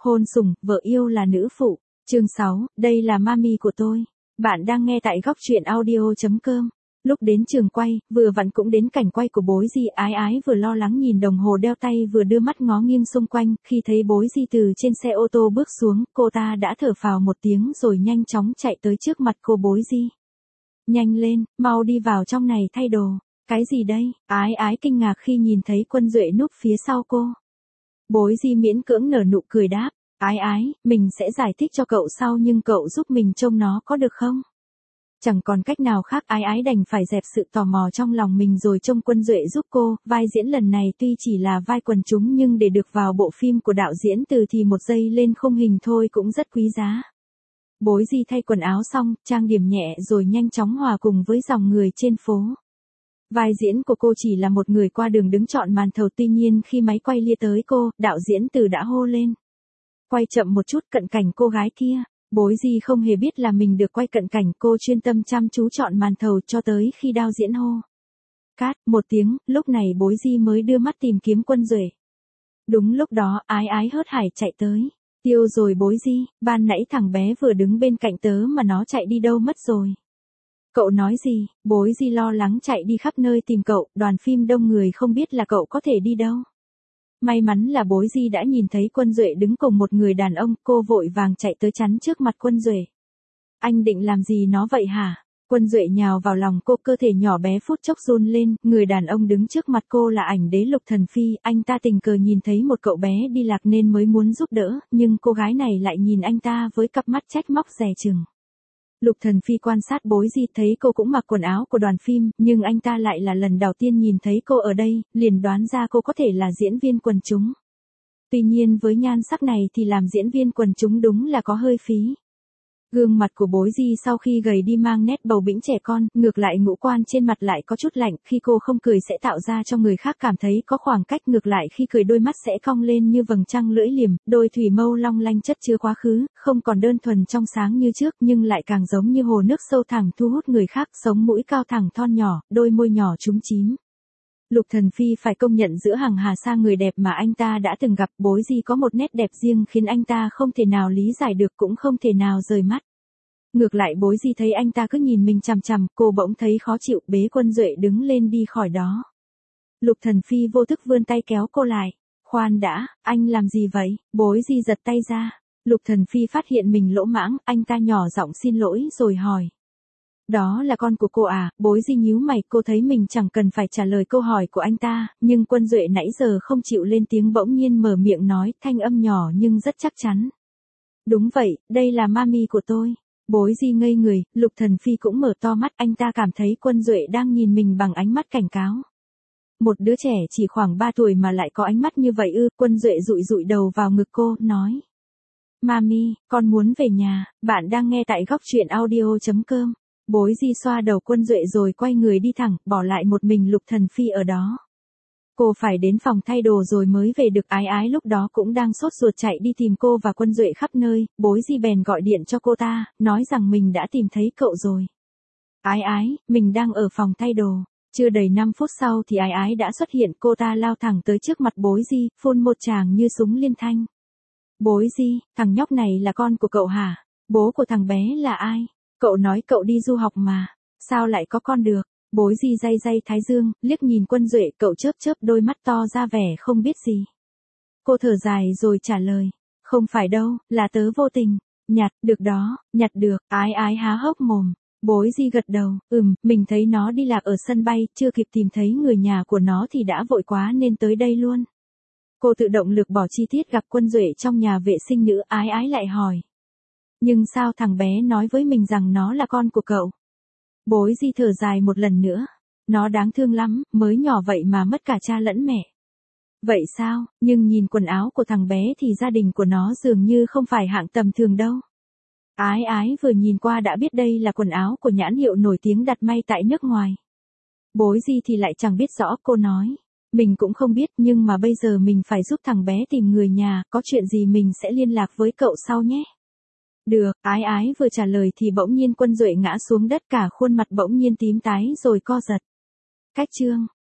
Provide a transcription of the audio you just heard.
Hôn sủng, vợ yêu là nữ phụ. Chương 6, đây là mami của tôi. Bạn đang nghe tại góc truyện audio.com. Lúc đến trường quay, vừa vặn cũng đến cảnh quay của Bối Di, Ái Ái vừa lo lắng nhìn đồng hồ đeo tay vừa đưa mắt ngó nghiêng xung quanh, khi thấy Bối Di từ trên xe ô tô bước xuống, cô ta đã thở phào một tiếng rồi nhanh chóng chạy tới trước mặt cô Bối Di. Nhanh lên, mau đi vào trong này thay đồ. Cái gì đây? Ái Ái kinh ngạc khi nhìn thấy Quân Duệ núp phía sau cô. Bối Di miễn cưỡng nở nụ cười đáp, Ái Ái, mình sẽ giải thích cho cậu sau nhưng cậu giúp mình trông nó có được không? Chẳng còn cách nào khác, Ái Ái đành phải dẹp sự tò mò trong lòng mình rồi trông Quân Duệ giúp cô. Vai diễn lần này tuy chỉ là vai quần chúng nhưng để được vào bộ phim của đạo diễn Từ thì một giây lên khung hình thôi cũng rất quý giá. Bối Di thay quần áo xong, trang điểm nhẹ rồi nhanh chóng hòa cùng với dòng người trên phố. Vai diễn của cô chỉ là một người qua đường đứng chọn màn thầu, tuy nhiên khi máy quay lia tới cô, đạo diễn Từ đã hô lên. Quay chậm một chút, cận cảnh cô gái kia. Bối Di không hề biết là mình được quay cận cảnh, cô chuyên tâm chăm chú chọn màn thầu cho tới khi đạo diễn hô. Cát, một tiếng, lúc này Bối Di mới đưa mắt tìm kiếm Quân Duệ. Đúng lúc đó, Ái Ái hớt hải chạy tới. Tiêu rồi Bối Di, ban nãy thằng bé vừa đứng bên cạnh tớ mà nó chạy đi đâu mất rồi. Cậu nói gì? Bối Di lo lắng chạy đi khắp nơi tìm cậu, đoàn phim đông người không biết là cậu có thể đi đâu. May mắn là Bối Di đã nhìn thấy Quân Duệ đứng cùng một người đàn ông, cô vội vàng chạy tới chắn trước mặt Quân Duệ. Anh định làm gì nó vậy hả? Quân Duệ nhào vào lòng cô, cơ thể nhỏ bé phút chốc run lên, người đàn ông đứng trước mặt cô là ảnh đế Lục Thần Phi, anh ta tình cờ nhìn thấy một cậu bé đi lạc nên mới muốn giúp đỡ, nhưng cô gái này lại nhìn anh ta với cặp mắt trách móc dè chừng. Lục Thần Phi quan sát Bối Di, thấy cô cũng mặc quần áo của đoàn phim, nhưng anh ta lại là lần đầu tiên nhìn thấy cô ở đây, liền đoán ra cô có thể là diễn viên quần chúng. Tuy nhiên với nhan sắc này thì làm diễn viên quần chúng đúng là có hơi phí. Gương mặt của Bối Di sau khi gầy đi mang nét bầu bĩnh trẻ con, ngược lại ngũ quan trên mặt lại có chút lạnh, khi cô không cười sẽ tạo ra cho người khác cảm thấy có khoảng cách, ngược lại khi cười đôi mắt sẽ cong lên như vầng trăng lưỡi liềm, đôi thủy mâu long lanh chất chứa quá khứ, không còn đơn thuần trong sáng như trước nhưng lại càng giống như hồ nước sâu thẳm thu hút người khác, sống mũi cao thẳng thon nhỏ, đôi môi nhỏ chúm chím. Lục Thần Phi phải công nhận giữa hàng hà sa người đẹp mà anh ta đã từng gặp, Bối Di có một nét đẹp riêng khiến anh ta không thể nào lý giải được cũng không thể nào rời mắt. Ngược lại Bối Di thấy anh ta cứ nhìn mình chằm chằm, cô bỗng thấy khó chịu, bế Quân Duệ đứng lên đi khỏi đó. Lục Thần Phi vô thức vươn tay kéo cô lại. Khoan đã, anh làm gì vậy? Bối Di giật tay ra. Lục Thần Phi phát hiện mình lỗ mãng, anh ta nhỏ giọng xin lỗi rồi hỏi. Đó là con của cô à? Bối Di nhíu mày, cô thấy mình chẳng cần phải trả lời câu hỏi của anh ta, nhưng Quân Duệ nãy giờ không chịu lên tiếng bỗng nhiên mở miệng nói, thanh âm nhỏ nhưng rất chắc chắn. Đúng vậy, đây là mami của tôi. Bối Di ngây người, Lục Thần Phi cũng mở to mắt, anh ta cảm thấy Quân Duệ đang nhìn mình bằng ánh mắt cảnh cáo. Một đứa trẻ chỉ khoảng 3 tuổi mà lại có ánh mắt như vậy ư? Quân Duệ dụi dụi đầu vào ngực cô, nói. Mami, con muốn về nhà. Bạn đang nghe tại góc truyện audio.com. Bối Di xoa đầu Quân Duệ rồi quay người đi thẳng, bỏ lại một mình Lục Thần Phi ở đó. Cô phải đến phòng thay đồ rồi mới về được. Ái Ái lúc đó cũng đang sốt ruột chạy đi tìm cô và Quân Duệ khắp nơi, Bối Di bèn gọi điện cho cô ta, nói rằng mình đã tìm thấy cậu rồi. Ái Ái, mình đang ở phòng thay đồ. Chưa đầy 5 phút sau thì Ái Ái đã xuất hiện, cô ta lao thẳng tới trước mặt Bối Di, phun một tràng như súng liên thanh. Bối Di, thằng nhóc này là con của cậu hả? Bố của thằng bé là ai? Cậu nói cậu đi du học mà, sao lại có con được? Bối Di day day thái dương, liếc nhìn Quân Duệ, cậu chớp chớp đôi mắt to ra vẻ không biết gì. Cô thở dài rồi trả lời, không phải đâu, là tớ vô tình. Nhặt được đó, nhặt được. Ái Ái há hốc mồm. Bối Di gật đầu, mình thấy nó đi lạc ở sân bay, chưa kịp tìm thấy người nhà của nó thì đã vội quá nên tới đây luôn. Cô tự động lược bỏ chi tiết gặp Quân Duệ trong nhà vệ sinh nữ. Ái Ái lại hỏi. Nhưng sao thằng bé nói với mình rằng nó là con của cậu? Bối Di thở dài một lần nữa. Nó đáng thương lắm, mới nhỏ vậy mà mất cả cha lẫn mẹ. Vậy sao, nhưng nhìn quần áo của thằng bé thì gia đình của nó dường như không phải hạng tầm thường đâu. Ái Ái vừa nhìn qua đã biết đây là quần áo của nhãn hiệu nổi tiếng đặt may tại nước ngoài. Bối Di thì lại chẳng biết rõ, cô nói. Mình cũng không biết nhưng mà bây giờ mình phải giúp thằng bé tìm người nhà, có chuyện gì mình sẽ liên lạc với cậu sau nhé. Được, Ái Ái vừa trả lời thì bỗng nhiên Quân Duệ ngã xuống đất, cả khuôn mặt bỗng nhiên tím tái rồi co giật. Cách chương